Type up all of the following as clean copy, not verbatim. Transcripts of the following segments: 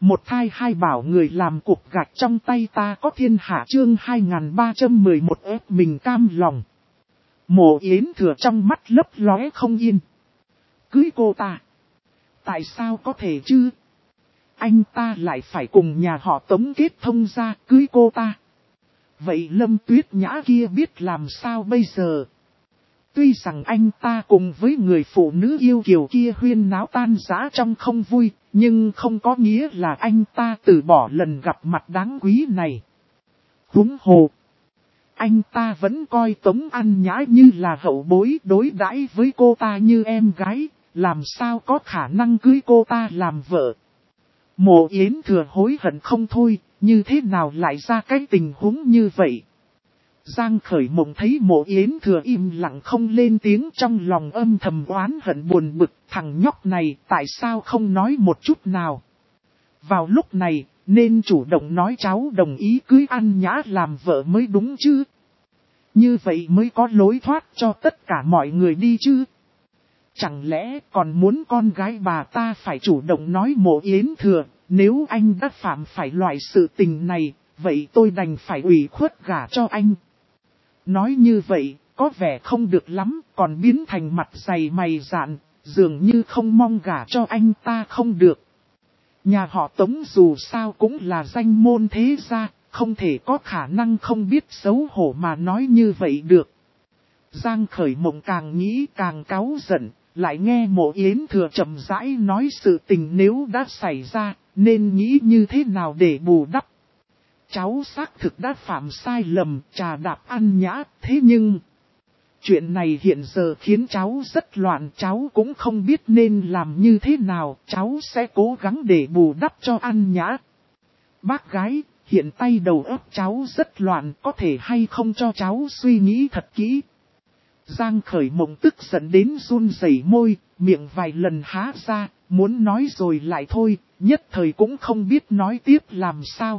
Một thai hai bảo người làm cục gạch trong tay ta có thiên hạ chương 2311 ép mình cam lòng. Mộ Yến Thừa trong mắt lấp lóe không yên. Cưới cô ta? Tại sao có thể chứ? Anh ta lại phải cùng nhà họ Tống kết thông ra cưới cô ta. Vậy Lâm Tuyết Nhã kia biết làm sao bây giờ? Tuy rằng anh ta cùng với người phụ nữ yêu kiều kia huyên náo tan rã trong không vui, nhưng không có nghĩa là anh ta từ bỏ lần gặp mặt đáng quý này. Huống hồ, anh ta vẫn coi Tống An Nhã như là hậu bối, đối đãi với cô ta như em gái, làm sao có khả năng cưới cô ta làm vợ. Mộ Yến Thừa hối hận không thôi, như thế nào lại ra cái tình huống như vậy? Giang Khởi Mộng thấy Mộ Yến Thừa im lặng không lên tiếng, trong lòng âm thầm oán hận buồn bực, thằng nhóc này tại sao không nói một chút nào. Vào lúc này, nên chủ động nói cháu đồng ý cưới An Nhã làm vợ mới đúng chứ. Như vậy mới có lối thoát cho tất cả mọi người đi chứ. Chẳng lẽ còn muốn con gái bà ta phải chủ động nói Mộ Yến Thừa, nếu anh đã phạm phải loại sự tình này, vậy tôi đành phải ủy khuất gả cho anh. Nói như vậy, có vẻ không được lắm, còn biến thành mặt dày mày dạn, dường như không mong gả cho anh ta không được. Nhà họ Tống dù sao cũng là danh môn thế gia, không thể có khả năng không biết xấu hổ mà nói như vậy được. Giang Khởi Mộng càng nghĩ càng cáu giận, lại nghe Mộ Yến Thừa chậm rãi nói sự tình nếu đã xảy ra, nên nghĩ như thế nào để bù đắp. Cháu xác thực đã phạm sai lầm, trà đạp An Nhã, thế nhưng chuyện này hiện giờ khiến cháu rất loạn, cháu cũng không biết nên làm như thế nào, cháu sẽ cố gắng để bù đắp cho An Nhã. Bác gái, hiện tay đầu óc cháu rất loạn, có thể hay không cho cháu suy nghĩ thật kỹ. Giang Khởi Mộng tức giận đến run rẩy môi, miệng vài lần há ra, muốn nói rồi lại thôi, nhất thời cũng không biết nói tiếp làm sao.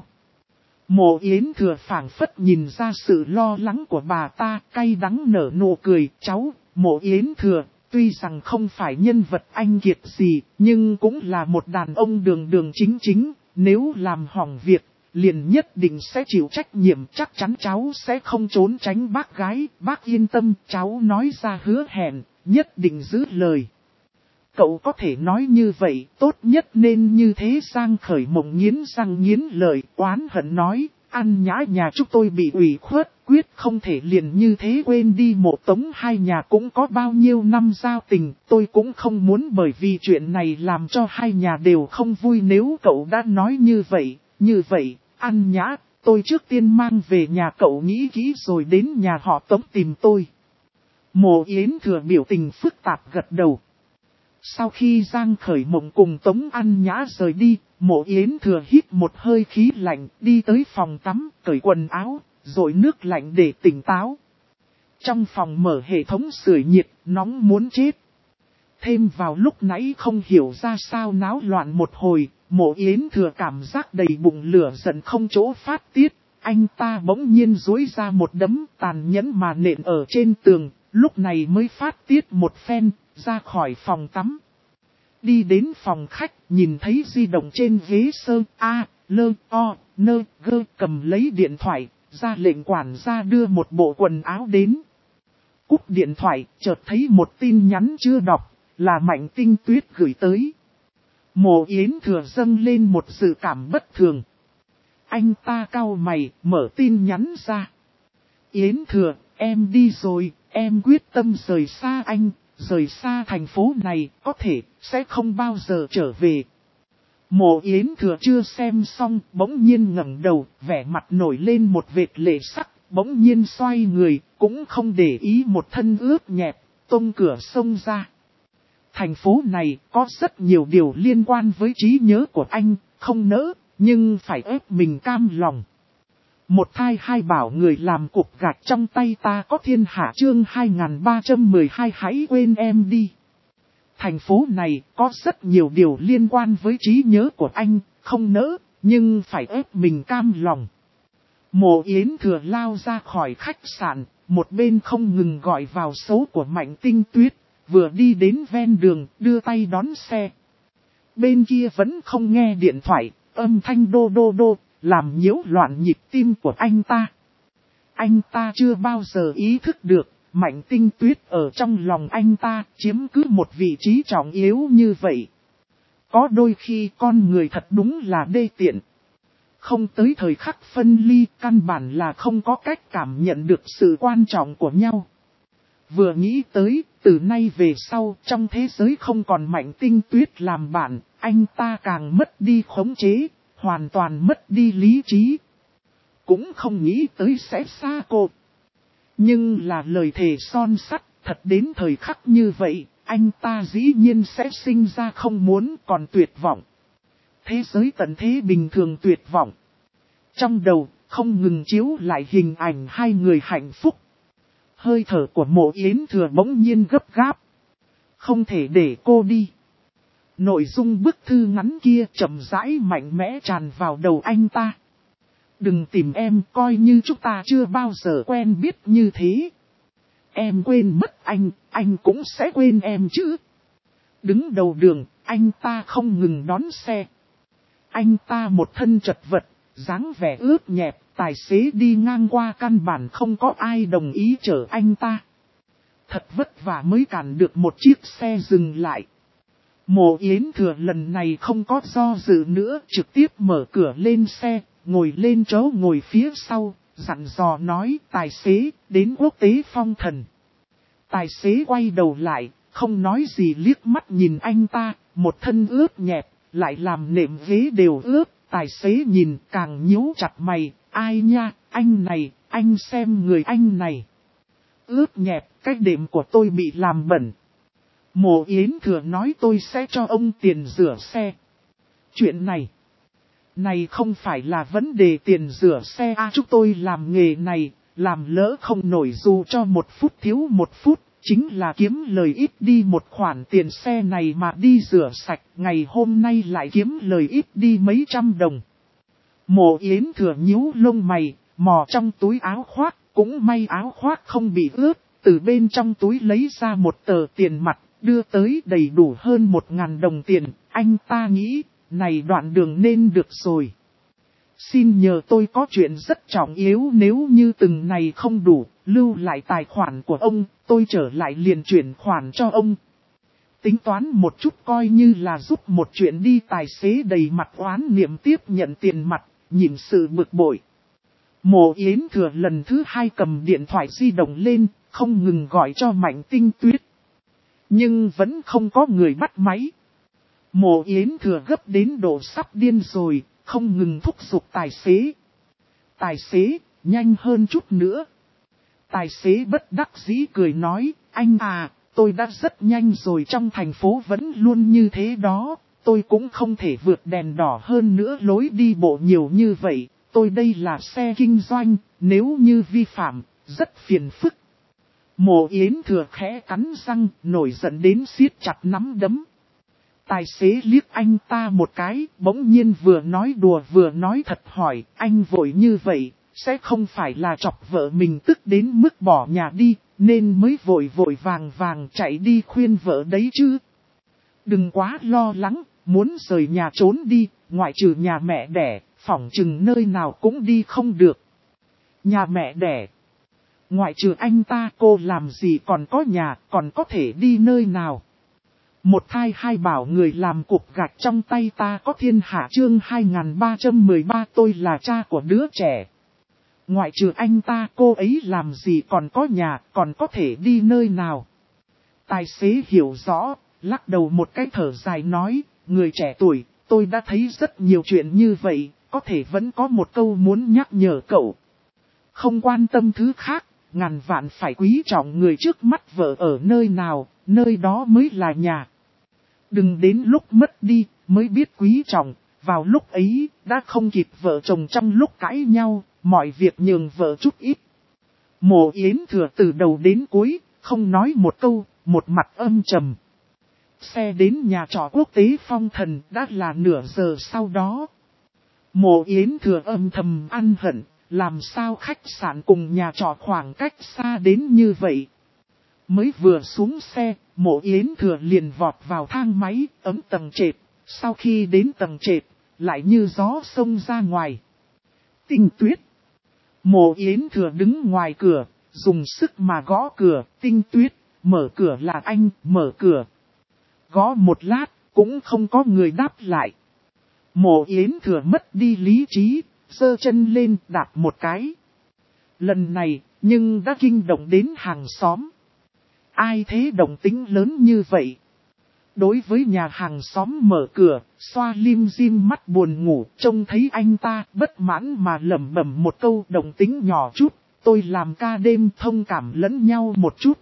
Mộ Yến Thừa phảng phất nhìn ra sự lo lắng của bà ta, cay đắng nở nụ cười, cháu, Mộ Yến Thừa, tuy rằng không phải nhân vật anh kiệt gì, nhưng cũng là một đàn ông đường đường chính chính, nếu làm hỏng việc, liền nhất định sẽ chịu trách nhiệm, chắc chắn cháu sẽ không trốn tránh bác gái, bác yên tâm, cháu nói ra hứa hẹn, nhất định giữ lời. Cậu có thể nói như vậy, tốt nhất nên như thế. Giang Khởi Mộng nghiến răng nghiến lợi, oán hận nói, An Nhã nhà chúng tôi bị ủy khuất, quyết không thể liền như thế quên đi. Mộ Tống hai nhà cũng có bao nhiêu năm giao tình, tôi cũng không muốn bởi vì chuyện này làm cho hai nhà đều không vui. Nếu cậu đã nói như vậy, An Nhã, tôi trước tiên mang về nhà cậu nghĩ kỹ rồi đến nhà họ Tống tìm tôi. Mộ Yến Thừa biểu tình phức tạp gật đầu. Sau khi Giang Khởi Mộng cùng Tống An Nhã rời đi, Mộ Yến Thừa hít một hơi khí lạnh, đi tới phòng tắm, cởi quần áo, rồi nước lạnh để tỉnh táo. Trong phòng mở hệ thống sưởi nhiệt, nóng muốn chết. Thêm vào lúc nãy không hiểu ra sao náo loạn một hồi, Mộ Yến Thừa cảm giác đầy bụng lửa giận không chỗ phát tiết. Anh ta bỗng nhiên duỗi ra một đấm tàn nhẫn mà nện ở trên tường, lúc này mới phát tiết một phen, ra khỏi phòng tắm. Đi đến phòng khách, nhìn thấy di động trên ghế sơ cầm lấy điện thoại, ra lệnh quản gia đưa một bộ quần áo đến. Cúp điện thoại, chợt thấy một tin nhắn chưa đọc, là Mạnh Tinh Tuyết gửi tới. Mộ Yến Thừa dâng lên một dự cảm bất thường. Anh ta cau mày, mở tin nhắn ra. Yến Thừa, em đi rồi, em quyết tâm rời xa anh, rời xa thành phố này, có thể, sẽ không bao giờ trở về. Mộ Yến Thừa chưa xem xong, bỗng nhiên ngẩng đầu, vẻ mặt nổi lên một vệt lệ sắc, bỗng nhiên xoay người, cũng không để ý một thân ướt nhẹp, tung cửa xông ra. Thành phố này có rất nhiều điều liên quan với trí nhớ của anh, không nỡ, nhưng phải ép mình cam lòng. Một thai hai bảo người làm cục gạch trong tay ta có thiên hạ chương 2312 hãy quên em đi. Thành phố này có rất nhiều điều liên quan với trí nhớ của anh, không nỡ, nhưng phải ép mình cam lòng. Mộ Yến Thừa lao ra khỏi khách sạn, một bên không ngừng gọi vào số của Mạnh Tinh Tuyết, vừa đi đến ven đường, đưa tay đón xe. Bên kia vẫn không nghe điện thoại, âm thanh đô đô đô, làm nhiễu loạn nhịp tim của anh ta. Anh ta chưa bao giờ ý thức được, Mạnh Tinh Tuyết ở trong lòng anh ta chiếm cứ một vị trí trọng yếu như vậy. Có đôi khi con người thật đúng là đê tiện. Không tới thời khắc phân ly, căn bản là không có cách cảm nhận được sự quan trọng của nhau. Vừa nghĩ tới, từ nay về sau, trong thế giới không còn Mạnh Tinh Tuyết làm bạn, anh ta càng mất đi khống chế, hoàn toàn mất đi lý trí. Cũng không nghĩ tới sẽ xa cô. Nhưng là lời thề son sắt, thật đến thời khắc như vậy, anh ta dĩ nhiên sẽ sinh ra không muốn còn tuyệt vọng. Thế giới tận thế bình thường tuyệt vọng. Trong đầu, không ngừng chiếu lại hình ảnh hai người hạnh phúc. Hơi thở của Mộ Yến Thừa bỗng nhiên gấp gáp. Không thể để cô đi. Nội dung bức thư ngắn kia chậm rãi mạnh mẽ tràn vào đầu anh ta. Đừng tìm em, coi như chúng ta chưa bao giờ quen biết như thế. Em quên mất anh cũng sẽ quên em chứ. Đứng đầu đường, anh ta không ngừng đón xe. Anh ta một thân chật vật, dáng vẻ ướt nhẹp, tài xế đi ngang qua căn bản không có ai đồng ý chở anh ta. Thật vất vả mới cản được một chiếc xe dừng lại. Mộ Yến Thừa lần này không có do dự nữa, trực tiếp mở cửa lên xe, ngồi lên chỗ ngồi phía sau, dặn dò nói tài xế, đến quốc tế phong thần. Tài xế quay đầu lại, không nói gì liếc mắt nhìn anh ta, một thân ướt nhẹp, lại làm nệm ghế đều ướt. Tài xế nhìn càng nhíu chặt mày, ai nha, anh này, anh xem người anh này. Ướt nhẹp, cái đệm của tôi bị làm bẩn. Mộ Yến Thừa nói tôi sẽ cho ông tiền rửa xe. Chuyện này không phải là vấn đề tiền rửa xe chúng tôi làm nghề này, làm lỡ không nổi dù cho 1 phút thiếu 1 phút, chính là kiếm lời ít đi một khoản tiền xe này mà đi rửa sạch, ngày hôm nay lại kiếm lời ít đi mấy trăm đồng. Mộ Yến Thừa nhíu lông mày, mò trong túi áo khoác, cũng may áo khoác không bị ướt, từ bên trong túi lấy ra một tờ tiền mặt, đưa tới đầy đủ hơn 1.000 đồng tiền, anh ta nghĩ, này đoạn đường nên được rồi. Xin nhờ tôi có chuyện rất trọng yếu, nếu như từng này không đủ, lưu lại tài khoản của ông, tôi trở lại liền chuyển khoản cho ông. Tính toán một chút coi như là giúp một chuyện đi. Tài xế đầy mặt oán niệm tiếp nhận tiền mặt, nhìn sự bực bội. Mộ Yến Thừa lần thứ 2 cầm điện thoại di động lên, không ngừng gọi cho Mạnh Tinh Tuyết. Nhưng vẫn không có người bắt máy. Mộ Yến Thừa gấp đến độ sắp điên rồi, không ngừng thúc giục tài xế. Tài xế, nhanh hơn chút nữa. Tài xế bất đắc dĩ cười nói, anh à, tôi đã rất nhanh rồi, trong thành phố vẫn luôn như thế đó, tôi cũng không thể vượt đèn đỏ hơn nữa, lối đi bộ nhiều như vậy, tôi đây là xe kinh doanh, nếu như vi phạm, rất phiền phức. Mộ Yến Thừa khẽ cắn răng, nổi giận đến siết chặt nắm đấm. Tài xế liếc anh ta một cái, bỗng nhiên vừa nói đùa vừa nói thật hỏi, anh vội như vậy, sẽ không phải là chọc vợ mình tức đến mức bỏ nhà đi, nên mới vội vàng chạy đi khuyên vợ đấy chứ. Đừng quá lo lắng, muốn rời nhà trốn đi, ngoại trừ nhà mẹ đẻ, phỏng chừng nơi nào cũng đi không được. Nhà mẹ đẻ, ngoại trừ anh ta cô làm gì còn có nhà, còn có thể đi nơi nào. Một thai hai bảo người làm cục gạch trong tay ta có thiên hạ chương 2313 tôi là cha của đứa trẻ. Ngoại trừ anh ta cô ấy làm gì còn có nhà, còn có thể đi nơi nào. Tài xế hiểu rõ, lắc đầu một cái thở dài nói, người trẻ tuổi, tôi đã thấy rất nhiều chuyện như vậy, có thể vẫn có một câu muốn nhắc nhở cậu. Không quan tâm thứ khác, ngàn vạn phải quý trọng người trước mắt, vợ ở nơi nào, nơi đó mới là nhà. Đừng đến lúc mất đi, mới biết quý trọng, vào lúc ấy, đã không kịp vợ chồng trong lúc cãi nhau, mọi việc nhường vợ chút ít. Mộ Yến Thừa từ đầu đến cuối, không nói một câu, một mặt âm trầm. Xe đến nhà trọ quốc tế Phong Thần đã là nửa giờ sau đó. Mộ Yến Thừa âm thầm ăn hận, làm sao khách sạn cùng nhà trọ khoảng cách xa đến như vậy. Mới vừa xuống xe, Mộ Yến Thừa liền vọt vào thang máy, ấm tầng trệt. Sau khi đến tầng trệt, lại như gió xông ra ngoài. Tinh Tuyết. Mộ Yến Thừa đứng ngoài cửa, dùng sức mà gõ cửa. Tinh Tuyết, mở cửa là anh, mở cửa. Gõ một lát, cũng không có người đáp lại. Mộ Yến Thừa mất đi lý trí, giơ chân lên đạp một cái. Lần này, nhưng đã kinh động đến hàng xóm. Ai thế động tĩnh lớn như vậy? Đối với nhà hàng xóm mở cửa, xoa lim dim mắt buồn ngủ, trông thấy anh ta bất mãn mà lẩm bẩm một câu động tĩnh nhỏ chút, tôi làm ca đêm thông cảm lẫn nhau một chút.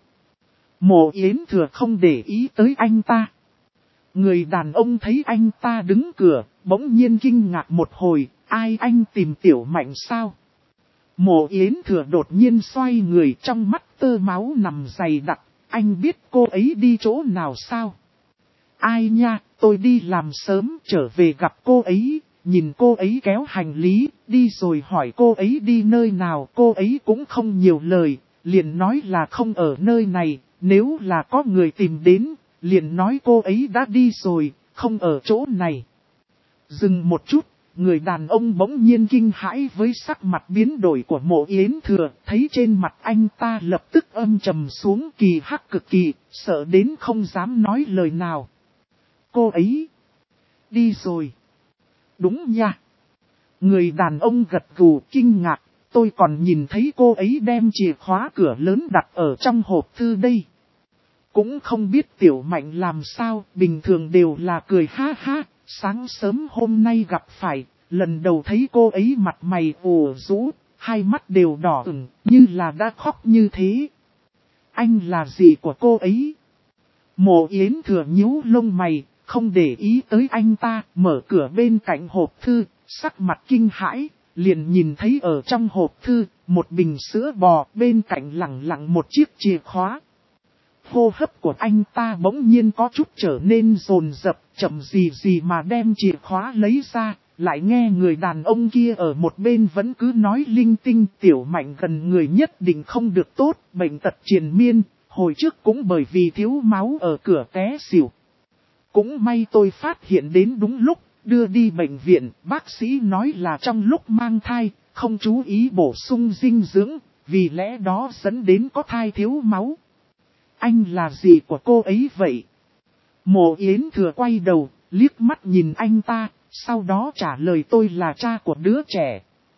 Mộ Yến Thừa không để ý tới anh ta. Người đàn ông thấy anh ta đứng cửa, bỗng nhiên kinh ngạc một hồi, ai anh tìm Tiểu Mạnh sao? Mộ Yến Thừa đột nhiên xoay người, trong mắt tơ máu nằm dày đặc, anh biết cô ấy đi chỗ nào sao? Ai nha, tôi đi làm sớm trở về gặp cô ấy, nhìn cô ấy kéo hành lý, đi rồi hỏi cô ấy đi nơi nào, cô ấy cũng không nhiều lời, liền nói là không ở nơi này, nếu là có người tìm đến, liền nói cô ấy đã đi rồi, không ở chỗ này. Dừng một chút, người đàn ông bỗng nhiên kinh hãi với sắc mặt biến đổi của Mộ Yến Thừa, thấy trên mặt anh ta lập tức âm trầm xuống, kỳ hắc cực kỳ, sợ đến không dám nói lời nào. Cô ấy đi rồi. Đúng nha. Người đàn ông gật gù kinh ngạc, tôi còn nhìn thấy cô ấy đem chìa khóa cửa lớn đặt ở trong hộp thư đây. Cũng không biết Tiểu Mạnh làm sao, bình thường đều là cười ha ha, sáng sớm hôm nay gặp phải, lần đầu thấy cô ấy mặt mày ủ rũ, hai mắt đều đỏ ửng, như là đã khóc như thế. Anh là gì của cô ấy? Mộ Yến Thừa nhíu lông mày, không để ý tới anh ta, mở cửa bên cạnh hộp thư, sắc mặt kinh hãi, liền nhìn thấy ở trong hộp thư, một bình sữa bò, bên cạnh lẳng lặng một chiếc chìa khóa. Hô hấp của anh ta bỗng nhiên có chút trở nên dồn dập, chậm gì gì mà đem chìa khóa lấy ra, lại nghe người đàn ông kia ở một bên vẫn cứ nói linh tinh. Tiểu Mạnh gần người nhất định không được tốt, bệnh tật triền miên, hồi trước cũng bởi vì thiếu máu ở cửa té xỉu. Cũng may tôi phát hiện đến đúng lúc, đưa đi bệnh viện, bác sĩ nói là trong lúc mang thai, không chú ý bổ sung dinh dưỡng, vì lẽ đó dẫn đến có thai thiếu máu. Anh là gì của cô ấy vậy? Mộ Yến Thừa quay đầu, liếc mắt nhìn anh ta, sau đó trả lời tôi là cha của đứa trẻ.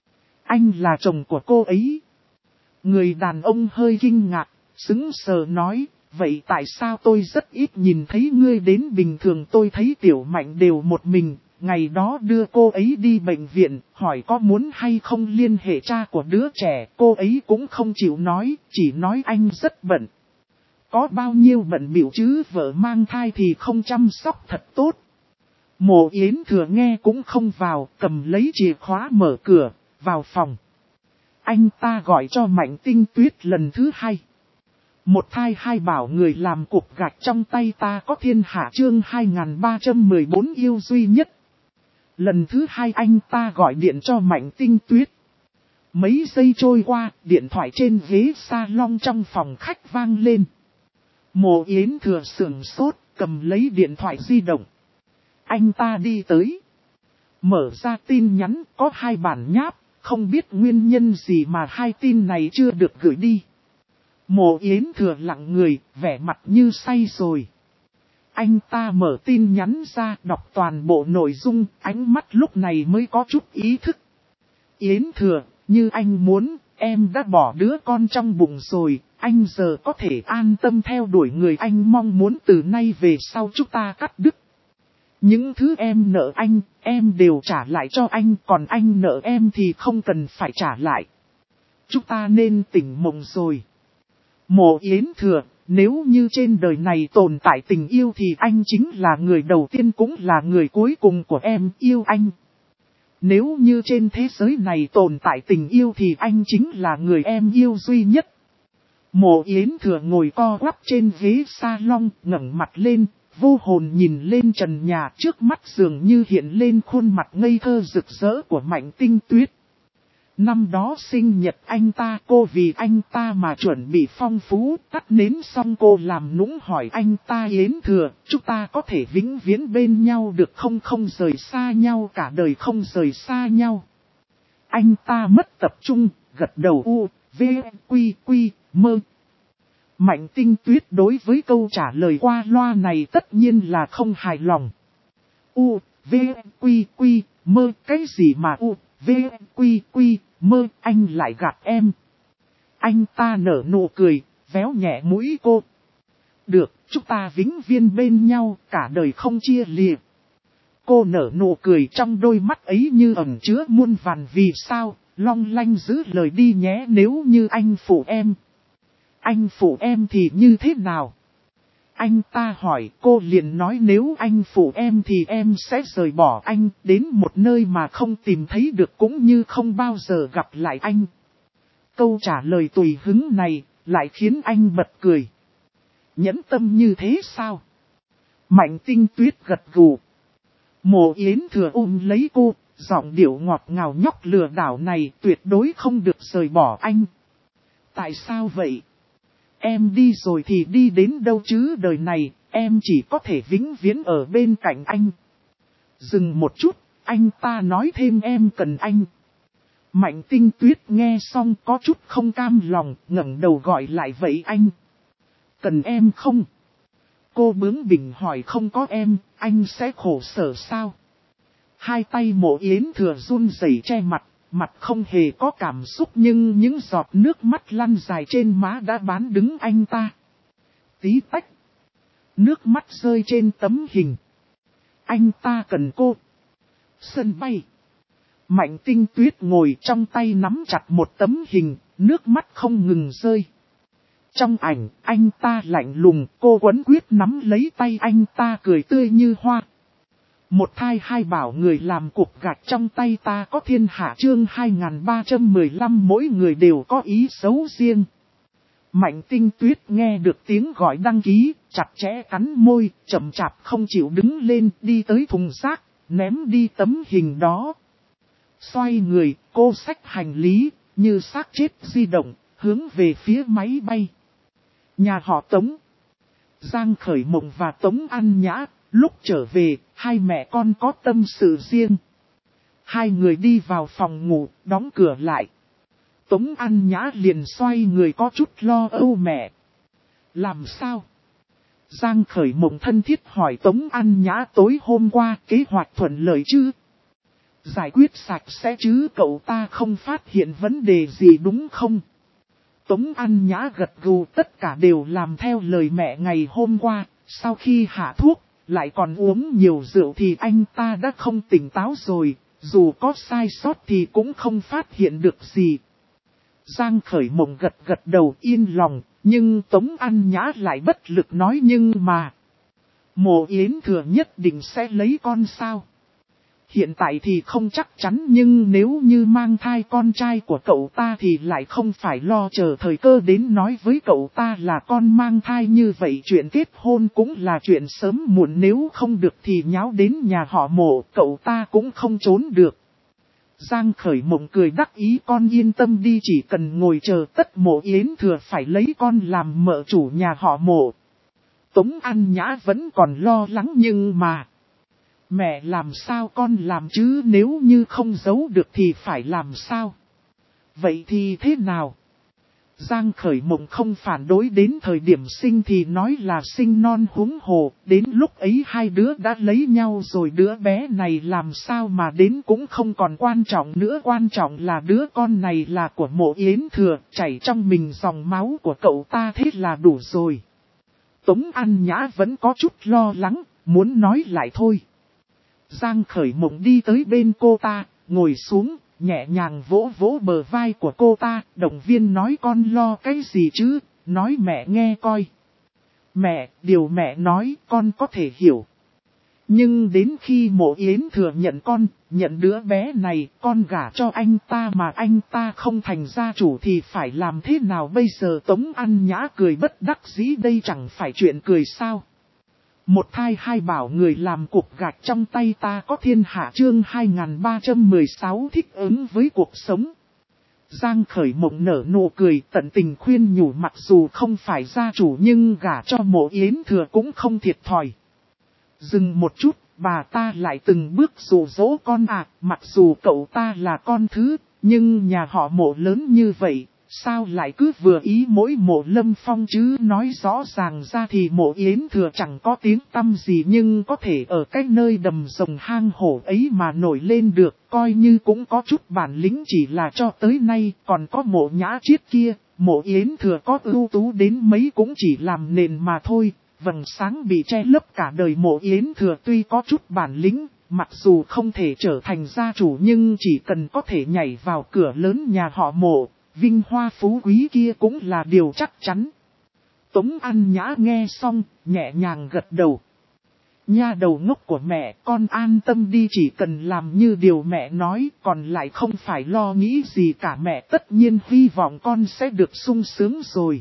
Anh là chồng của cô ấy. Người đàn ông hơi kinh ngạc, sững sờ nói, vậy tại sao tôi rất ít nhìn thấy ngươi đến? Bình thường tôi thấy Tiểu Mạnh đều một mình, ngày đó đưa cô ấy đi bệnh viện, hỏi có muốn hay không liên hệ cha của đứa trẻ, cô ấy cũng không chịu nói, chỉ nói anh rất bận. Có bao nhiêu bận bịu chứ, vợ mang thai thì không chăm sóc thật tốt. Mộ Yến Thừa nghe cũng không vào, cầm lấy chìa khóa mở cửa, vào phòng. Anh ta gọi cho Mạnh Tinh Tuyết lần thứ hai. Một thai hai bảo người làm cục gạch trong tay ta có thiên hạ chương 2314 yêu duy nhất. Lần thứ hai anh ta gọi điện cho Mạnh Tinh Tuyết. Mấy giây trôi qua, điện thoại trên ghế salon trong phòng khách vang lên. Mộ Yến Thừa sửng sốt, cầm lấy điện thoại di động. Anh ta đi tới. Mở ra tin nhắn, có hai bản nháp, không biết nguyên nhân gì mà hai tin này chưa được gửi đi. Mộ Yến Thừa lặng người, vẻ mặt như say rồi. Anh ta mở tin nhắn ra, đọc toàn bộ nội dung, ánh mắt lúc này mới có chút ý thức. Yến Thừa, như anh muốn, em đã bỏ đứa con trong bụng rồi, anh giờ có thể an tâm theo đuổi người anh mong muốn. Từ nay về sau chúng ta cắt đứt. Những thứ em nợ anh, em đều trả lại cho anh, còn anh nợ em thì không cần phải trả lại. Chúng ta nên tỉnh mộng rồi. Mộ Yến Thừa, nếu như trên đời này tồn tại tình yêu thì anh chính là người đầu tiên cũng là người cuối cùng của em yêu anh. Nếu như trên thế giới này tồn tại tình yêu thì anh chính là người em yêu duy nhất. Mộ Yến Thừa ngồi co quắp trên ghế salon, ngẩng mặt lên, vô hồn nhìn lên trần nhà, trước mắt dường như hiện lên khuôn mặt ngây thơ rực rỡ của Mạnh Tinh Tuyết. Năm đó sinh nhật anh ta, cô vì anh ta mà chuẩn bị phong phú, tắt nến xong cô làm nũng hỏi anh ta Yến Thừa, chúng ta có thể vĩnh viễn bên nhau được không, không rời xa nhau, cả đời không rời xa nhau. Anh ta mất tập trung, gật đầu u, v, quy, quy, mơ. Mạnh Tinh Tuyết đối với câu trả lời qua loa này tất nhiên là không hài lòng. U, v, quy, quy, mơ, cái gì mà u, v, quy, quy, mơ, anh lại gạt em. Anh ta nở nụ cười, véo nhẹ mũi cô. Được, chúng ta vĩnh viễn bên nhau, cả đời không chia lìa. Cô nở nụ cười trong đôi mắt ấy như ẩn chứa muôn vàn vì sao, long lanh giữ lời đi nhé nếu như anh phụ em. Anh phụ em thì như thế nào? Anh ta hỏi, cô liền nói nếu anh phụ em thì em sẽ rời bỏ anh đến một nơi mà không tìm thấy được cũng như không bao giờ gặp lại anh. Câu trả lời tùy hứng này lại khiến anh bật cười. Nhẫn tâm như thế sao? Mạnh Tinh Tuyết gật gù. Mộ Yến Thừa ôm lấy cô, giọng điệu ngọt ngào nhóc lừa đảo này tuyệt đối không được rời bỏ anh. Tại sao vậy? Em đi rồi thì đi đến đâu chứ, đời này, em chỉ có thể vĩnh viễn ở bên cạnh anh. Dừng một chút, anh ta nói thêm em cần anh. Mạnh Tinh Tuyết nghe xong có chút không cam lòng, ngẩng đầu gọi lại vậy anh. Cần em không? Cô bướng bỉnh hỏi không có em, anh sẽ khổ sở sao? Hai tay Mộ Yến Thừa run rẩy che mặt. Mặt không hề có cảm xúc nhưng những giọt nước mắt lăn dài trên má đã bán đứng anh ta. Tí tách. Nước mắt rơi trên tấm hình. Anh ta cần cô. Sân bay. Mạnh Tinh Tuyết ngồi trong tay nắm chặt một tấm hình, nước mắt không ngừng rơi. Trong ảnh, anh ta lạnh lùng, cô quấn quyết nắm lấy tay anh ta cười tươi như hoa. Một thai hai bảo người làm cục gạch trong tay ta có thiên hạ chương 2315 mỗi người đều có ý xấu riêng. Mạnh Tinh Tuyết nghe được tiếng gọi đăng ký, chặt chẽ cắn môi, chậm chạp không chịu đứng lên đi tới thùng rác, ném đi tấm hình đó. Xoay người, cô xách hành lý, như xác chết di động, hướng về phía máy bay. Nhà họ Tống. Giang Khởi Mộng và Tống An Nhã. Lúc trở về, hai mẹ con có tâm sự riêng. Hai người đi vào phòng ngủ, đóng cửa lại. Tống An Nhã liền xoay người có chút lo âu mẹ. Làm sao? Giang Khởi Mộng thân thiết hỏi Tống An Nhã tối hôm qua kế hoạch thuận lợi chứ? Giải quyết sạch sẽ chứ cậu ta không phát hiện vấn đề gì đúng không? Tống An Nhã gật gù tất cả đều làm theo lời mẹ ngày hôm qua, sau khi hạ thuốc. Lại còn uống nhiều rượu thì anh ta đã không tỉnh táo rồi, dù có sai sót thì cũng không phát hiện được gì. Giang Khởi Mộng gật gật đầu yên lòng, nhưng Tống An Nhã lại bất lực nói nhưng mà. Mộ Yến Thừa nhất định sẽ lấy con sao? Hiện tại thì không chắc chắn nhưng nếu như mang thai con trai của cậu ta thì lại không phải lo chờ thời cơ đến nói với cậu ta là con mang thai như vậy chuyện kết hôn cũng là chuyện sớm muộn nếu không được thì nháo đến nhà họ Mộ cậu ta cũng không trốn được. Giang Khởi Mộng cười đắc ý con yên tâm đi chỉ cần ngồi chờ tất Mộ Yến Thừa phải lấy con làm mợ chủ nhà họ Mộ. Tống An Nhã vẫn còn lo lắng nhưng mà. Mẹ làm sao con làm chứ nếu như không giấu được thì phải làm sao? Vậy thì thế nào? Giang Khởi Mộng không phản đối đến thời điểm sinh thì nói là sinh non huống hồ, đến lúc ấy hai đứa đã lấy nhau rồi đứa bé này làm sao mà đến cũng không còn quan trọng nữa. Quan trọng là đứa con này là của Mộ Yến Thừa, chảy trong mình dòng máu của cậu ta thế là đủ rồi. Tống An Nhã vẫn có chút lo lắng, muốn nói lại thôi. Giang Khởi Mộng đi tới bên cô ta, ngồi xuống, nhẹ nhàng vỗ vỗ bờ vai của cô ta, động viên nói con lo cái gì chứ, nói mẹ nghe coi. Mẹ, điều mẹ nói con có thể hiểu. Nhưng đến khi Mộ Yến Thừa nhận con, nhận đứa bé này, con gả cho anh ta mà anh ta không thành gia chủ thì phải làm thế nào bây giờ? Tống An Nhã cười bất đắc dĩ đây chẳng phải chuyện cười sao. Một thai hai bảo người làm cục gạch trong tay ta có thiên hạ chương 2316 thích ứng với cuộc sống. Giang Khởi Mộng nở nụ cười tận tình khuyên nhủ, mặc dù không phải gia chủ nhưng gả cho Mộ Yến Thừa cũng không thiệt thòi. Dừng một chút, bà ta lại từng bước dụ dỗ con mặc dù cậu ta là con thứ, nhưng nhà họ Mộ lớn như vậy, sao lại cứ vừa ý mỗi Mộ Lâm Phong chứ? Nói rõ ràng ra thì Mộ Yến Thừa chẳng có tiếng tăm gì, nhưng có thể ở cái nơi đầm rồng hang hổ ấy mà nổi lên được, coi như cũng có chút bản lĩnh, chỉ là cho tới nay còn có Mộ Nhã Chiết kia, Mộ Yến Thừa có ưu tú đến mấy cũng chỉ làm nền mà thôi. Vầng sáng bị che lấp cả đời Mộ Yến Thừa tuy có chút bản lĩnh, mặc dù không thể trở thành gia chủ nhưng chỉ cần có thể nhảy vào cửa lớn nhà họ Mộ, vinh hoa phú quý kia cũng là điều chắc chắn. Tống An Nhã nghe xong, nhẹ nhàng gật đầu. Nha đầu ngốc của mẹ, con an tâm đi, chỉ cần làm như điều mẹ nói, còn lại không phải lo nghĩ gì cả, mẹ tất nhiên hy vọng con sẽ được sung sướng rồi.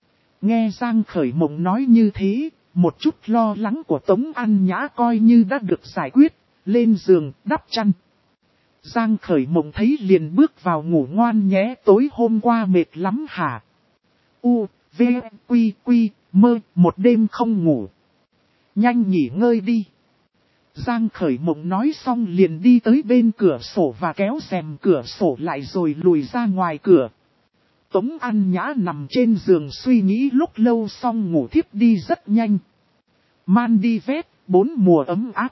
Nghe Giang Khởi Mộng nói như thế, một chút lo lắng của Tống An Nhã coi như đã được giải quyết, lên giường, đắp chăn. Giang Khởi Mộng thấy liền bước vào ngủ ngoan nhé, tối hôm qua mệt lắm hả? U, V, Quy, Quy, Mơ, một đêm không ngủ. Nhanh nghỉ ngơi đi. Giang Khởi Mộng nói xong liền đi tới bên cửa sổ và kéo rèm cửa sổ lại rồi lùi ra ngoài cửa. Tống An Nhã nằm trên giường suy nghĩ lúc lâu xong ngủ thiếp đi rất nhanh. Maldives, 4 mùa ấm áp.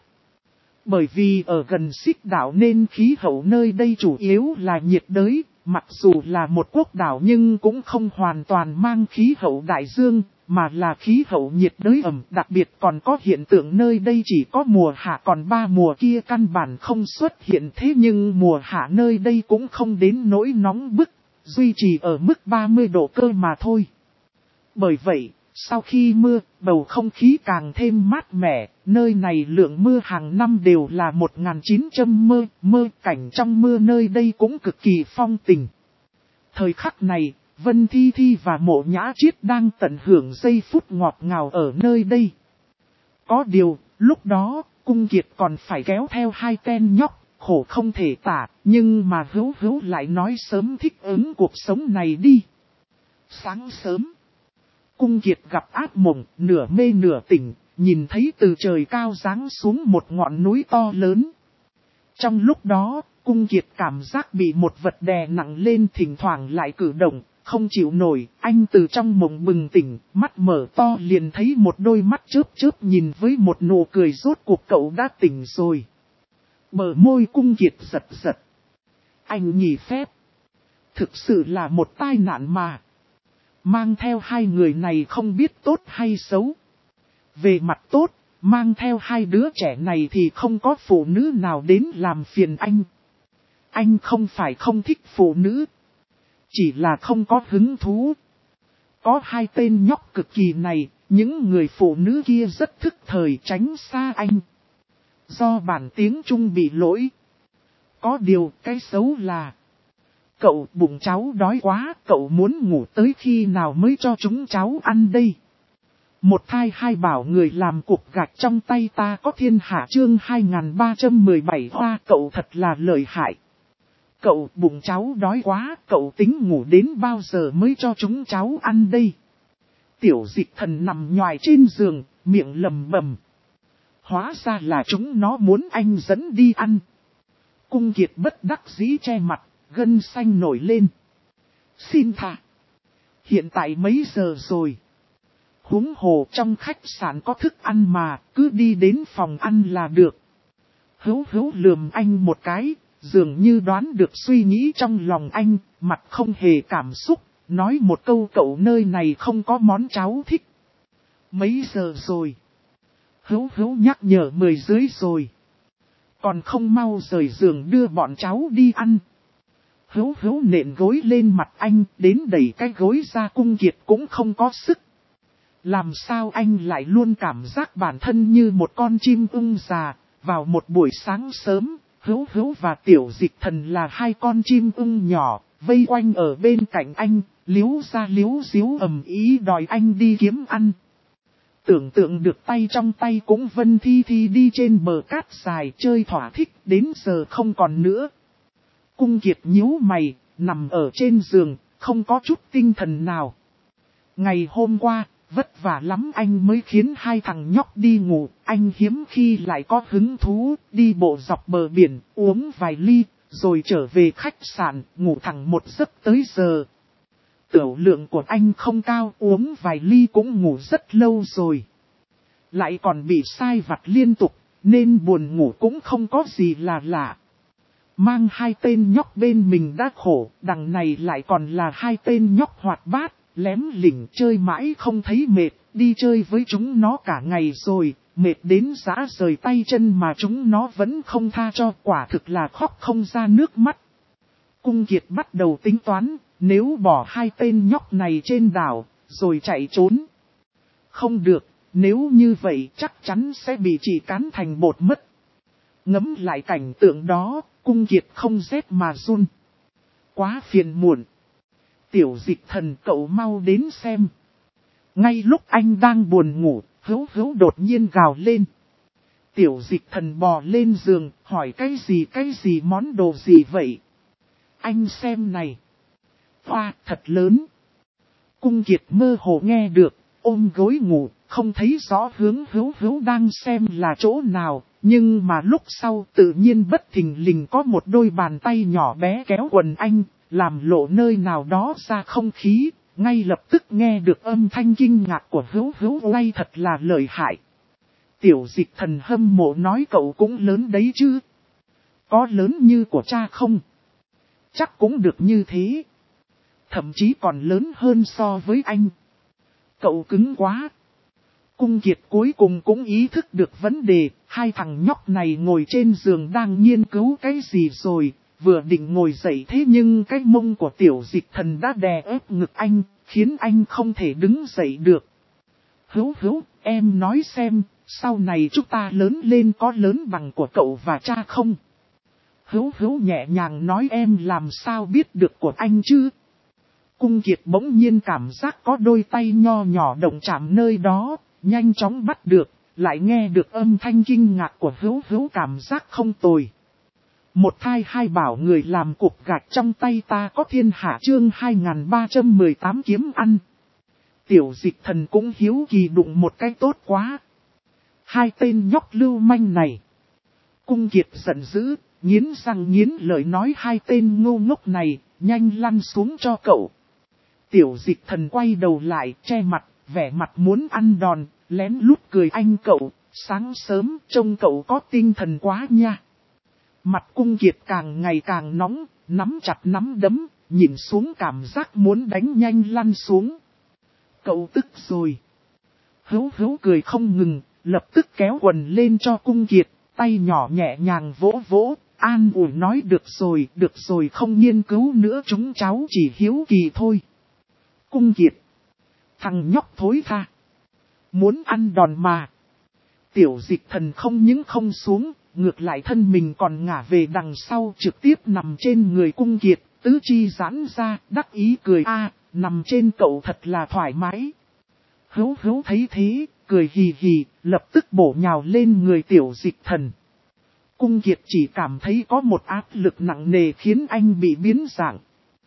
Bởi vì ở gần Xích đảo nên khí hậu nơi đây chủ yếu là nhiệt đới, mặc dù là một quốc đảo nhưng cũng không hoàn toàn mang khí hậu đại dương, mà là khí hậu nhiệt đới ẩm. Đặc biệt còn có hiện tượng nơi đây chỉ có mùa hạ, còn 3 mùa kia căn bản không xuất hiện, thế nhưng mùa hạ nơi đây cũng không đến nỗi nóng bức, duy trì ở mức 30 độ cơ mà thôi. Bởi vậy, sau khi mưa, bầu không khí càng thêm mát mẻ, nơi này lượng mưa hàng năm đều là 1900 mơ, cảnh trong mưa nơi đây cũng cực kỳ phong tình. Thời khắc này, Vân Thi Thi và Mộ Nhã Chiết đang tận hưởng giây phút ngọt ngào ở nơi đây. Có điều, lúc đó, Cung Kiệt còn phải kéo theo 2 tên nhóc, khổ không thể tả, nhưng mà Hữu Hữu lại nói sớm thích ứng cuộc sống này đi. Sáng sớm, Cung Kiệt gặp ác mộng, nửa mê nửa tỉnh, nhìn thấy từ trời cao giáng xuống một ngọn núi to lớn. Trong lúc đó, Cung Kiệt cảm giác bị một vật đè nặng lên, thỉnh thoảng lại cử động, không chịu nổi. Anh từ trong mộng bừng tỉnh, mắt mở to liền thấy một đôi mắt chớp chớp nhìn với một nụ cười, rốt cuộc cậu đã tỉnh rồi. Bờ môi Cung Kiệt giật giật. Anh nghỉ phép. Thực sự là một tai nạn mà. Mang theo 2 người này không biết tốt hay xấu. Về mặt tốt, mang theo 2 đứa trẻ này thì không có phụ nữ nào đến làm phiền anh. Anh không phải không thích phụ nữ, chỉ là không có hứng thú. Có 2 tên nhóc cực kỳ này, những người phụ nữ kia rất thức thời tránh xa anh. Do bản tiếng Trung bị lỗi. Có điều cái xấu là cậu bụng cháu đói quá, cậu muốn ngủ tới khi nào mới cho chúng cháu ăn đây? Một thai 2 bảo người làm cục gạch trong tay ta có thiên hạ, chương 2317 hoa, cậu thật là lợi hại. Cậu bụng cháu đói quá, cậu tính ngủ đến bao giờ mới cho chúng cháu ăn đây? Tiểu Dịch Thần nằm nhoài trên giường, miệng lầm bầm. Hóa ra là chúng nó muốn anh dẫn đi ăn. Cung Kiệt bất đắc dĩ che mặt, gân xanh nổi lên. Xin tha. Hiện tại mấy giờ rồi? Huống hồ trong khách sạn có thức ăn mà, cứ đi đến phòng ăn là được. Hữu Hữu lườm anh một cái, dường như đoán được suy nghĩ trong lòng anh, mặt không hề cảm xúc, nói một câu, cậu nơi này không có món cháu thích. Mấy giờ rồi? Hữu Hữu nhắc nhở 10 dưới rồi. Còn không mau rời giường đưa bọn cháu đi ăn. Hữu Hữu nện gối lên mặt anh, đến đẩy cái gối ra. Cung Kiệt cũng không có sức. Làm sao anh lại luôn cảm giác bản thân như một con chim ưng già. Vào một buổi sáng sớm, Hữu Hữu và Tiểu Dịch Thần là 2 con chim ưng nhỏ, vây quanh ở bên cạnh anh, liếu ra liếu díu ầm ý đòi anh đi kiếm ăn. Tưởng tượng được tay trong tay cũng Vân Thi Thi đi trên bờ cát dài chơi thỏa thích, đến giờ không còn nữa. Cung Kiệt nhíu mày, nằm ở trên giường, không có chút tinh thần nào. Ngày hôm qua, vất vả lắm anh mới khiến hai thằng nhóc đi ngủ, anh hiếm khi lại có hứng thú, đi bộ dọc bờ biển, uống vài ly, rồi trở về khách sạn, ngủ thẳng một giấc tới giờ. Tiểu lượng của anh không cao, uống vài ly cũng ngủ rất lâu rồi. Lại còn bị sai vặt liên tục, nên buồn ngủ cũng không có gì là lạ. Mang hai tên nhóc bên mình đã khổ, đằng này lại còn là hai tên nhóc hoạt bát, lém lỉnh chơi mãi không thấy mệt, đi chơi với chúng nó cả ngày rồi, mệt đến rã rời tay chân mà chúng nó vẫn không tha cho, quả thực là khóc không ra nước mắt. Cung Kiệt bắt đầu tính toán, nếu bỏ hai tên nhóc này trên đảo, rồi chạy trốn. Không được, nếu như vậy chắc chắn sẽ bị chị cán thành bột mất. Ngẫm lại cảnh tượng đó, Cung Kiệt không rét mà run. Quá phiền muộn. Tiểu Dịch Thần, cậu mau đến xem. Ngay lúc anh đang buồn ngủ, Hữu Hữu đột nhiên gào lên. Tiểu Dịch Thần bò lên giường, hỏi cái gì món đồ gì vậy? Anh xem này. Hoa thật lớn. Cung Kiệt mơ hồ nghe được, ôm gối ngủ, không thấy rõ hướng Hữu Hữu đang xem là chỗ nào. Nhưng mà lúc sau tự nhiên bất thình lình có một đôi bàn tay nhỏ bé kéo quần anh, làm lộ nơi nào đó ra không khí, ngay lập tức nghe được âm thanh kinh ngạc của Hữu Hữu lay thật là lợi hại. Tiểu Dịch Thần hâm mộ nói cậu cũng lớn đấy chứ. Có lớn như của cha không? Chắc cũng được như thế. Thậm chí còn lớn hơn so với anh. Cậu cứng quá. Cung Kiệt cuối cùng cũng ý thức được vấn đề, hai thằng nhóc này ngồi trên giường đang nghiên cứu cái gì rồi, vừa định ngồi dậy thế nhưng cái mông của Tiểu Dịch Thần đã đè ép ngực anh, khiến anh không thể đứng dậy được. Hữu Hữu, em nói xem, sau này chúng ta lớn lên có lớn bằng của cậu và cha không? Hữu Hữu nhẹ nhàng nói em làm sao biết được của anh chứ? Cung Kiệt bỗng nhiên cảm giác có đôi tay nho nhỏ động chạm nơi đó, nhanh chóng bắt được, lại nghe được âm thanh kinh ngạc của Hữu Hữu, cảm giác không tồi. Một thai hai bảo người làm cục gạch trong tay ta có thiên hạ, chương 2318 kiếm ăn. Tiểu Dịch Thần cũng hiếu kỳ đụng một cái tốt quá. Hai tên nhóc lưu manh này. Cung Kiệt giận dữ, nghiến răng nghiến lợi nói hai tên ngu ngốc này, nhanh lăn xuống cho cậu. Tiểu Dịch Thần quay đầu lại, che mặt, vẻ mặt muốn ăn đòn, lén lút cười anh cậu, sáng sớm trông cậu có tinh thần quá nha. Mặt Cung Kiệt càng ngày càng nóng, nắm chặt nắm đấm, nhìn xuống cảm giác muốn đánh nhanh lăn xuống. Cậu tức rồi. Hữu Hữu cười không ngừng, lập tức kéo quần lên cho Cung Kiệt, tay nhỏ nhẹ nhàng vỗ vỗ, an ủi nói được rồi không nghiên cứu nữa, chúng cháu chỉ hiếu kỳ thôi. Cung Kiệt. Thằng nhóc thối tha. Muốn ăn đòn mà. Tiểu Dịch Thần không những không xuống, ngược lại thân mình còn ngả về đằng sau, trực tiếp nằm trên người Cung Kiệt, tứ chi giãn ra, đắc ý cười nằm trên cậu thật là thoải mái. Hữu Hữu thấy thế, cười hì hì, lập tức bổ nhào lên người Tiểu Dịch Thần. Cung Kiệt chỉ cảm thấy có một áp lực nặng nề khiến anh bị biến dạng.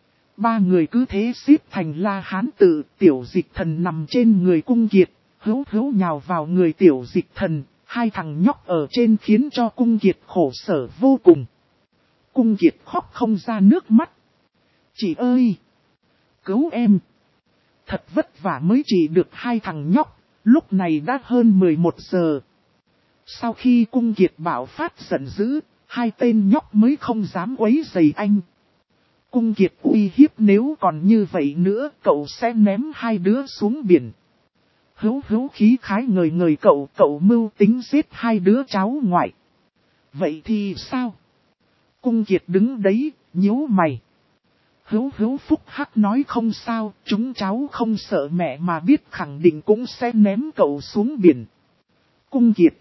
Ba người cứ thế xếp thành La Hán tự, Tiểu Dịch Thần nằm trên người Cung Kiệt, Hữu Hữu nhào vào người Tiểu Dịch Thần, hai thằng nhóc ở trên khiến cho Cung Kiệt khổ sở vô cùng. Cung Kiệt khóc không ra nước mắt. Chị ơi! Cứu em! Thật vất vả mới chỉ được hai thằng nhóc, lúc này đã hơn 11 giờ. Sau khi Cung Kiệt bạo phát giận dữ, hai tên nhóc mới không dám quấy rầy anh. Cung Kiệt uy hiếp nếu còn như vậy nữa cậu sẽ ném hai đứa xuống biển. Hữu Hữu khí khái ngời cậu mưu tính giết hai đứa cháu ngoại. Vậy thì sao? Cung Kiệt đứng đấy, nhíu mày. Hữu Hữu phúc hắc nói không sao, chúng cháu không sợ mẹ mà biết khẳng định cũng sẽ ném cậu xuống biển. Cung Kiệt.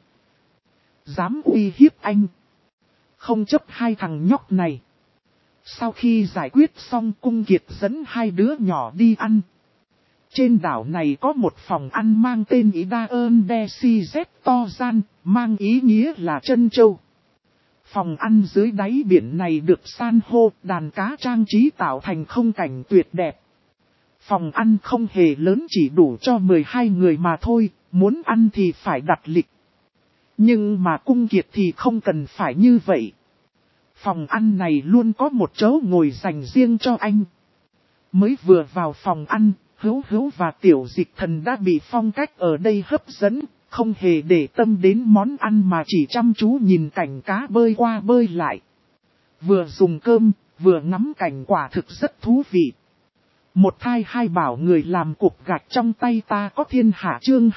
Dám uy hiếp anh. Không chấp hai thằng nhóc này. Sau khi giải quyết xong Cung Kiệt dẫn hai đứa nhỏ đi ăn. Trên đảo này có một phòng ăn mang tên Ida Ơn De Si Z To Gian, mang ý nghĩa là trân châu. Phòng ăn dưới đáy biển này được san hô, đàn cá trang trí tạo thành không cảnh tuyệt đẹp. Phòng ăn không hề lớn, chỉ đủ cho 12 người mà thôi, muốn ăn thì phải đặt lịch. Nhưng mà Cung Kiệt thì không cần phải như vậy. Phòng ăn này luôn có một chỗ ngồi dành riêng cho anh. Mới vừa vào phòng ăn, Hữu Hữu và Tiểu Dịch Thần đã bị phong cách ở đây hấp dẫn, không hề để tâm đến món ăn mà chỉ chăm chú nhìn cảnh cá bơi qua bơi lại. Vừa dùng cơm, vừa ngắm cảnh, quả thực rất thú vị. Một thai hai bảo người làm cục gạch trong tay ta có thiên hạ, chương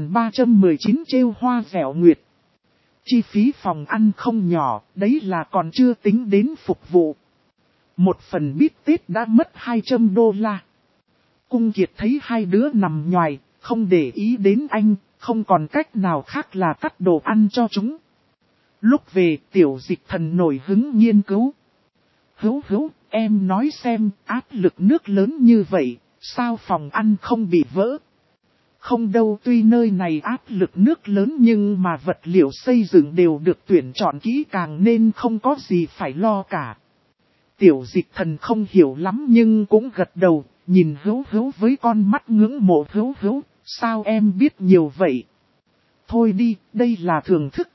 2319 trêu hoa vẻo nguyệt. Chi phí phòng ăn không nhỏ, đấy là còn chưa tính đến phục vụ. Một phần bít tết đã mất 200 đô la. Cung Kiệt thấy hai đứa nằm nhoài, không để ý đến anh, không còn cách nào khác là cắt đồ ăn cho chúng. Lúc về, Tiểu Dịch Thần nổi hứng nghiên cứu. Hữu Hữu, em nói xem, áp lực nước lớn như vậy, sao phòng ăn không bị vỡ? Không đâu, tuy nơi này áp lực nước lớn nhưng mà vật liệu xây dựng đều được tuyển chọn kỹ càng nên không có gì phải lo cả. Tiểu Dịch Thần không hiểu lắm nhưng cũng gật đầu, nhìn Hữu Hữu với con mắt ngưỡng mộ. Hữu Hữu, sao em biết nhiều vậy? Thôi đi, đây là thưởng thức.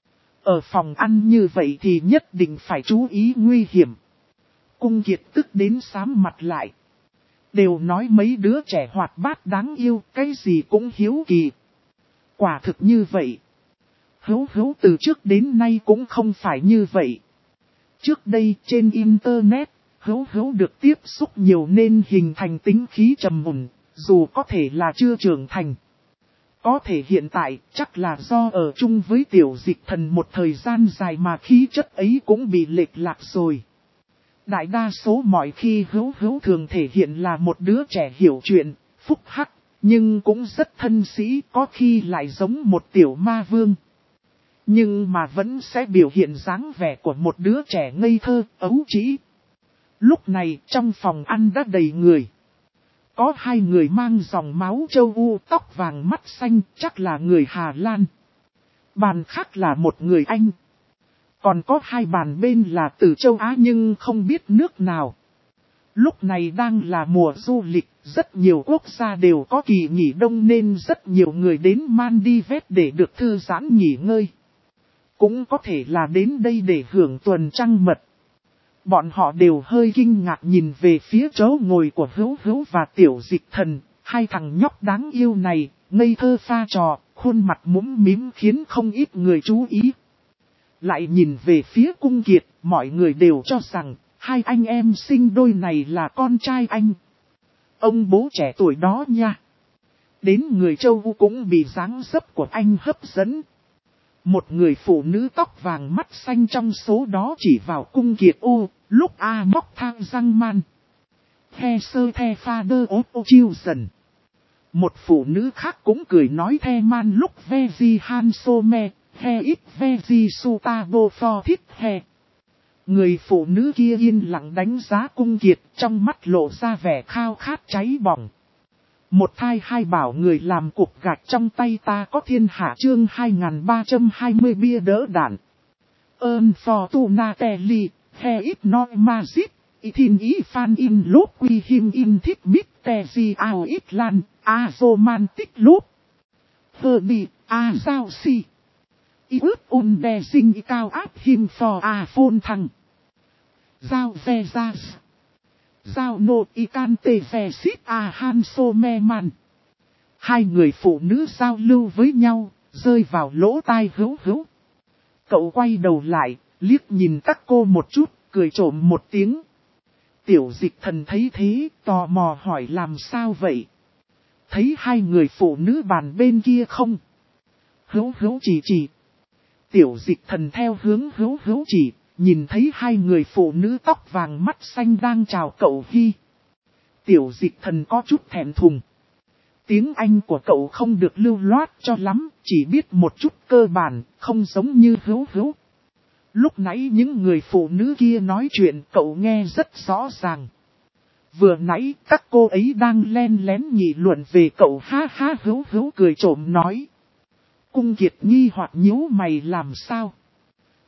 Ở phòng ăn như vậy thì nhất định phải chú ý nguy hiểm. Cung Kiệt tức đến xám mặt lại. Đều nói mấy đứa trẻ hoạt bát đáng yêu, cái gì cũng hiếu kỳ. Quả thực như vậy. Hữu Hữu từ trước đến nay cũng không phải như vậy. Trước đây trên Internet, Hữu Hữu được tiếp xúc nhiều nên hình thành tính khí trầm mùn, dù có thể là chưa trưởng thành. Có thể hiện tại chắc là do ở chung với Tiểu Dịch Thần một thời gian dài mà khí chất ấy cũng bị lệch lạc rồi. Đại đa số mọi khi Hữu Hữu thường thể hiện là một đứa trẻ hiểu chuyện, phúc hắc, nhưng cũng rất thân sĩ, có khi lại giống một tiểu ma vương. Nhưng mà vẫn sẽ biểu hiện dáng vẻ của một đứa trẻ ngây thơ, ấu trĩ. Lúc này trong phòng ăn đã đầy người. Có hai người mang dòng máu châu U, tóc vàng mắt xanh, chắc là người Hà Lan. Bàn khác là một người Anh. Còn có hai bàn bên là từ châu Á nhưng không biết nước nào. Lúc này đang là mùa du lịch, rất nhiều quốc gia đều có kỳ nghỉ đông nên rất nhiều người đến Maldives để được thư giãn nghỉ ngơi. Cũng có thể là đến đây để hưởng tuần trăng mật. Bọn họ đều hơi kinh ngạc nhìn về phía chỗ ngồi của Hữu Hữu và Tiểu Dịch Thần, hai thằng nhóc đáng yêu này, ngây thơ pha trò, khuôn mặt mũm mím khiến không ít người chú ý. Lại nhìn về phía Cung Kiệt, mọi người đều cho rằng, hai anh em sinh đôi này là con trai anh. Ông bố trẻ tuổi đó nha. Đến người châu Âu cũng bị dáng dấp của anh hấp dẫn. Một người phụ nữ tóc vàng mắt xanh trong số đó chỉ vào Cung Kiệt ô, lúc A móc thang răng man. The sơ the pha đơ ố ô chiêu dần. Một phụ nữ khác cũng cười nói the man lúc ve di han so me, the ít ve di su ta vô for thích he. Người phụ nữ kia yên lặng đánh giá Cung Kiệt, trong mắt lộ ra vẻ khao khát cháy bỏng. Một thai hai bảo người làm cục gạch trong tay ta có thiên hạ, chương 2320 bia đỡ đạn. Ơn Fortuna Telly, he ít nói mazit, ithin ý fan in lốp quy him in thích mít te di ao ít lan, a man tích lốp. Hơ đi, a giao si. Y ướt un đe sinh y cao áp him for a phôn thăng. Giao ve ra. Giao nô y can tê ve xít a han so me man. Hai người phụ nữ giao lưu với nhau, rơi vào lỗ tai Hữu Hữu. Cậu quay đầu lại, liếc nhìn các cô một chút, cười trộm một tiếng. Tiểu Dịch Thần thấy thế, tò mò hỏi làm sao vậy? Thấy hai người phụ nữ bàn bên kia không? Hữu Hữu chỉ. Tiểu Dịch Thần theo hướng Hữu Hữu chỉ, nhìn thấy hai người phụ nữ tóc vàng mắt xanh đang chào cậu Hi. Tiểu Dịch Thần có chút thẹn thùng. Tiếng Anh của cậu không được lưu loát cho lắm, chỉ biết một chút cơ bản, không giống như Hữu Hữu. Lúc nãy những người phụ nữ kia nói chuyện cậu nghe rất rõ ràng. Vừa nãy các cô ấy đang len lén nghị luận về cậu, ha ha. Hữu Hữu cười trộm nói. Cung Kiệt nghi hoặc nhíu mày làm sao?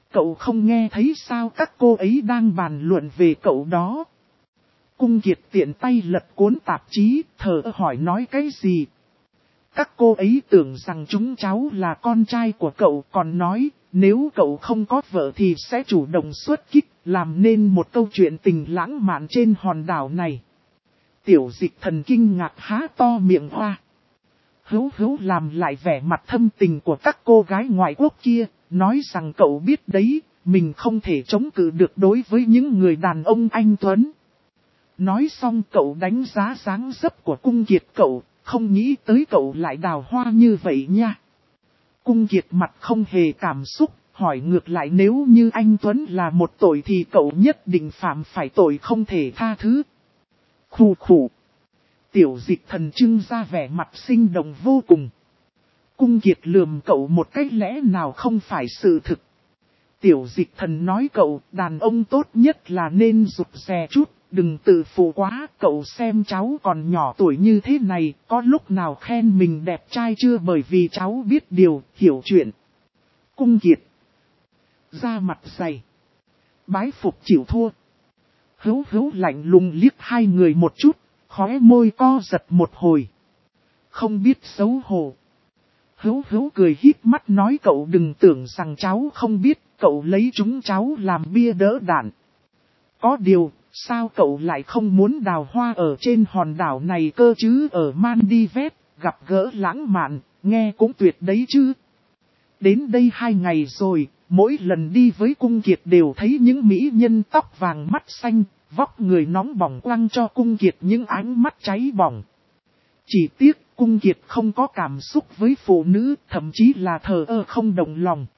Cậu không nghe thấy sao các cô ấy đang bàn luận về cậu đó. Cung Kiệt tiện tay lật cuốn tạp chí, thở hỏi nói cái gì. Các cô ấy tưởng rằng chúng cháu là con trai của cậu, còn nói, nếu cậu không có vợ thì sẽ chủ động xuất kích, làm nên một câu chuyện tình lãng mạn trên hòn đảo này. Tiểu Dịch Thần kinh ngạc há to miệng hoa. Hữu làm lại vẻ mặt thâm tình của các cô gái ngoại quốc kia, nói rằng cậu biết đấy, mình không thể chống cự được đối với những người đàn ông anh tuấn. Nói xong cậu đánh giá dáng dấp của Cung Kiệt cậu, không nghĩ tới cậu lại đào hoa như vậy nha. Cung Kiệt mặt không hề cảm xúc, hỏi ngược lại nếu như anh Tuấn là một tội thì cậu nhất định phạm phải tội không thể tha thứ. Khủ khủ. Tiểu Dịch Thần trưng ra vẻ mặt sinh động vô cùng. Cung Kiệt lườm cậu một cách lẽ nào không phải sự thực. Tiểu Dịch Thần nói cậu đàn ông tốt nhất là nên rụt rè chút, đừng tự phụ quá. Cậu xem cháu còn nhỏ tuổi như thế này, có lúc nào khen mình đẹp trai chưa, bởi vì cháu biết điều, hiểu chuyện. Cung Kiệt ra mặt dày, bái phục chịu thua. Hữu lạnh lùng liếc hai người một chút, khóe môi co giật một hồi. Không biết xấu hổ. Hữu cười híp mắt nói cậu đừng tưởng rằng cháu không biết, cậu lấy chúng cháu làm bia đỡ đạn. Có điều, sao cậu lại không muốn đào hoa ở trên hòn đảo này cơ chứ, ở Maldives, gặp gỡ lãng mạn, nghe cũng tuyệt đấy chứ. Đến đây 2 ngày rồi, mỗi lần đi với Cung Kiệt đều thấy những mỹ nhân tóc vàng mắt xanh, vóc người nóng bỏng quăng cho Cung Kiệt những ánh mắt cháy bỏng. Chỉ tiếc Cung Kiệt không có cảm xúc với phụ nữ, thậm chí là thờ ơ không động lòng.